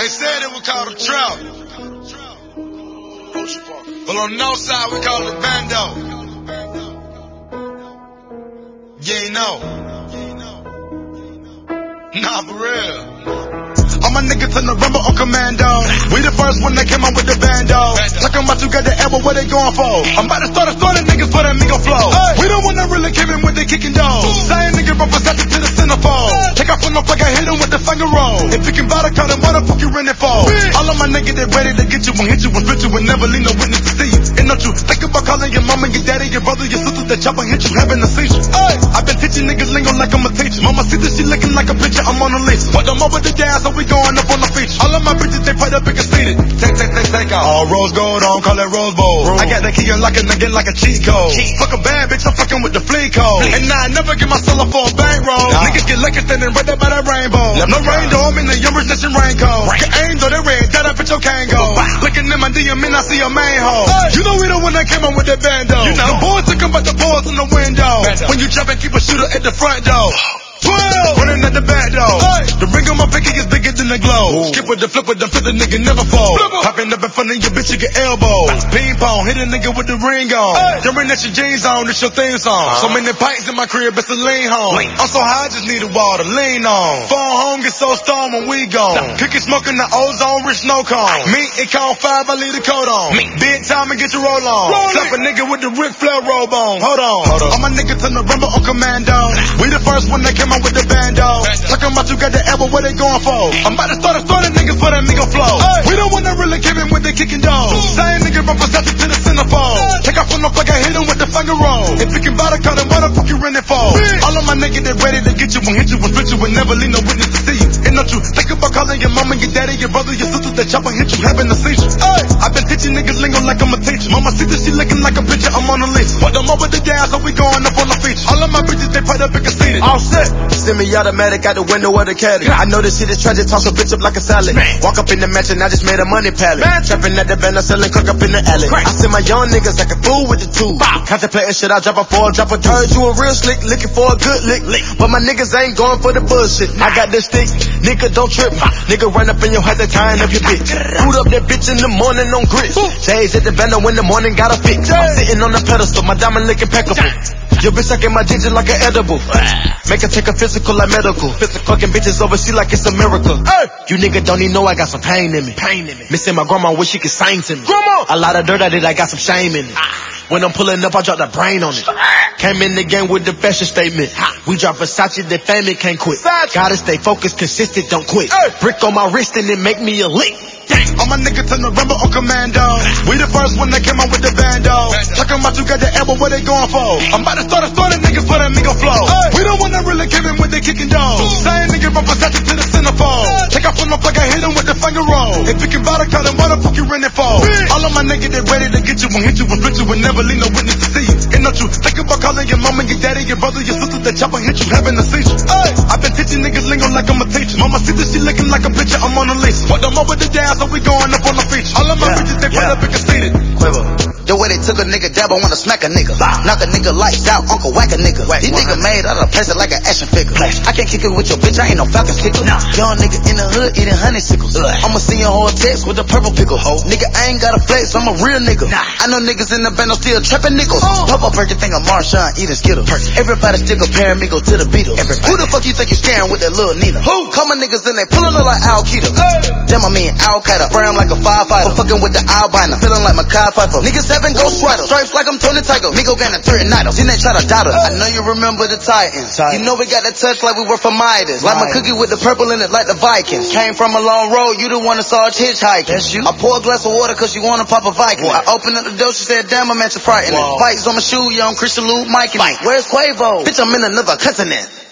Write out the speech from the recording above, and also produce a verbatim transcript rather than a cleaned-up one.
They said it was called a trap. But on the north side, we call it a bando. You ain't know. Nah, for real. All my niggas in the rumble on commando. We the first one that came out with the bando. Talking about you got the elbow, what they going for? I'm about to start a story, niggas for that Migo flow. We don't wanna really came in with the kicking dough. Same nigga represented to the centerfold. Take off from the fuck, I hit him with the finger roll. If you can buy the car, then what the fuck you renting for? All of my niggas, they ready to get you and hit you and split you and never leave no witness to see you. And don't you think about calling your mama, your daddy, your brother, your sister, that chop and hit you, having a seizure. I've been teaching niggas lingo like I'm a teacher. Mama see this, she looking like a picture, I'm on a list. But I'm over the gas, so we going up on the feature. All of my bitches, they put up and conceited. Take, take, take, take out. All rose gold on, call it Rose Bowl. Rose. I got that key like a nigga, like a cheat code. Cheat. Fuck a bad bitch, I'm fucking with the flea code. Fleet. And now I never get my solo for a bankroll. Nah. Niggas get lucky standing right there by that rainbow. Left no rain though, I'm in the young recession raincoat. Rain. Get aim though, they red, that up bitch, your can't go. Wow. Looking in my D M, and I see a main hole. Hey. You know we the one that came up with the bando. You know. The boys took about the boys in the window. Bando. When you jump and keep a shooter at the front door. twelve! Running at the back door. Hey. The ring on my pinky is bigger than the glow. Ooh. Skip with the flip with the flip, the nigga never fall. Popping up in front of your bitch, you get elbow. Ping pong, hit a nigga with the ring on. Hey. Jumping at your jeans on, it's your theme song. Uh-huh. So many pints in my crib, it's a lean home. Lean. I'm so high, I just need a wall to lean on. Phone home, get so storm when we gone. Nah. Cookie smoking the ozone, rich no cone. Me, it count five, I leave the coat on. Me. Big time and get your roll on. Slap a nigga with the Ric Flair robe on. Hold on. Hold on. All my niggas in the rumble on commando. We the first one that came out with the bando. Talking about you got the elbow, what they going for? I'm about to start a story, niggas for that Migo flow. Hey. We don't wanna really came in with the kicking dough. Same nigga represented to the centerfold. Hey. Take off from the fuck, I hit him with the finger roll. If you can buy the car, then what the fuck you renting for? Hey. All of my niggas, they ready to get you and hit you and split you and never leave no witness to see you. And don't you think about calling your mama, your daddy, your brother, your sister, that chop and hit you, having a seizure. Hey. I've been teaching niggas lingo like I'm a teacher. Mama see this, she looking like a picture, I'm on the list. But I'm over the gas, so we going up on the feature. All of my bitches, they put up and conceited. All set. Semi-automatic out the window of the caddy. I know this shit is tragic, toss a bitch up like a salad. Man. Walk up in the mansion, I just made a money pallet. Man. Trapping at the band, I'm selling cook up in the alley. Crack. I send my young niggas like a fool with the tools. Contemplating shit, I drop a four, drop a third. You a real slick, looking for a good lick. lick. But my niggas ain't going for the bullshit. Nah. I got this stick, nigga don't trip. Nah. Nigga run up in your house, tying up your bitch. Boot up that bitch in the morning on grits. J's at the band, in the morning, got a fix. I'm sitting on the pedestal, my diamond looking impeccable. Your bitch sucking my digit like an edible. Make her take a physical like medical. Physical fucking bitches overseas like it's a miracle. Hey. You nigga don't even know I got some pain in me. Pain in me. Missing my grandma, wish she could sing to me. Grandma. A lot of dirt I did, I got some shame in it. Ah. When I'm pulling up, I drop the brain on it. Came in the game with the fashion statement. Ha. We drop Versace, the family can't quit. Versace. Gotta stay focused, consistent, don't quit. Hey. Brick on my wrist and it make me a lick. All my niggas in the rumble on commando. We the first one that came out with the bando. Talking about you got the elbow, what they going for? I'm about to start a story, niggas for that Migo flow. Hey. We don't wanna really came in with the kicking dough. Same nigga represented to the centerfold. Take off from the fuck, I hit him with the finger roll. If you can buy the car, then what the fuck you renting for? All of my niggas, they ready to get you and hit you and split you and never leave no witness to see you. And don't you think about calling your mama, your daddy, your brother, your sister, that chop and hit you, having a seizure. Hey. I've been teaching niggas lingo like I'm a teacher. Mama see this, she looking like a picture, I'm on the list. But I'm over the gas, so we going up on the feature. All of my yeah. bitches, they put yeah. up and conceited. Quiver. The way they took a nigga dab, I wanna smack a nigga. Bah. Knock a nigga lights out, uncle whack a nigga. Whack, These nigga made out of plastic like an action figure. Flash. I can't kick it with your bitch, I ain't no Falcon kicker. Nah. Young nigga in the hood eating honeysuckles. I'ma send your whole text with a purple pickle. Ho. Nigga, I ain't got a flex, I'm a real nigga. Nah. I know niggas in the band, I'm still trapping nickels. Oh. Pop up everything, I'm Marshawn eating Skittles. Perfect. Everybody still comparing me go to the Beatles. Everybody. Who the fuck you think you scaring with that little Nina? Who? Call my niggas in they pulling up like Al Qaeda. Hey. Damn, I mean Al Qaeda. Brown like a firefighter. I'm fucking with the albino. Feeling like Makai Pfeiffer. Niggas having Ghost Rider. Stripes like I'm Tony Tiger. Migo gang a third night. Then they try to doubt us. I know you remember the Titans. Titans. You know we got that touch like we were from Midas. Like my cookie with the purple in it like the Vikings. Came from a long road. You the one that saw us hitchhiking. That's you. I pour a glass of water cause you wanna pop a Viking. What? I opened up the door. She said, damn, my man, you're frightening. Spikes on my shoe. Young Christian Luke, Mike. Where's Quavo? Bitch, I'm in another continent.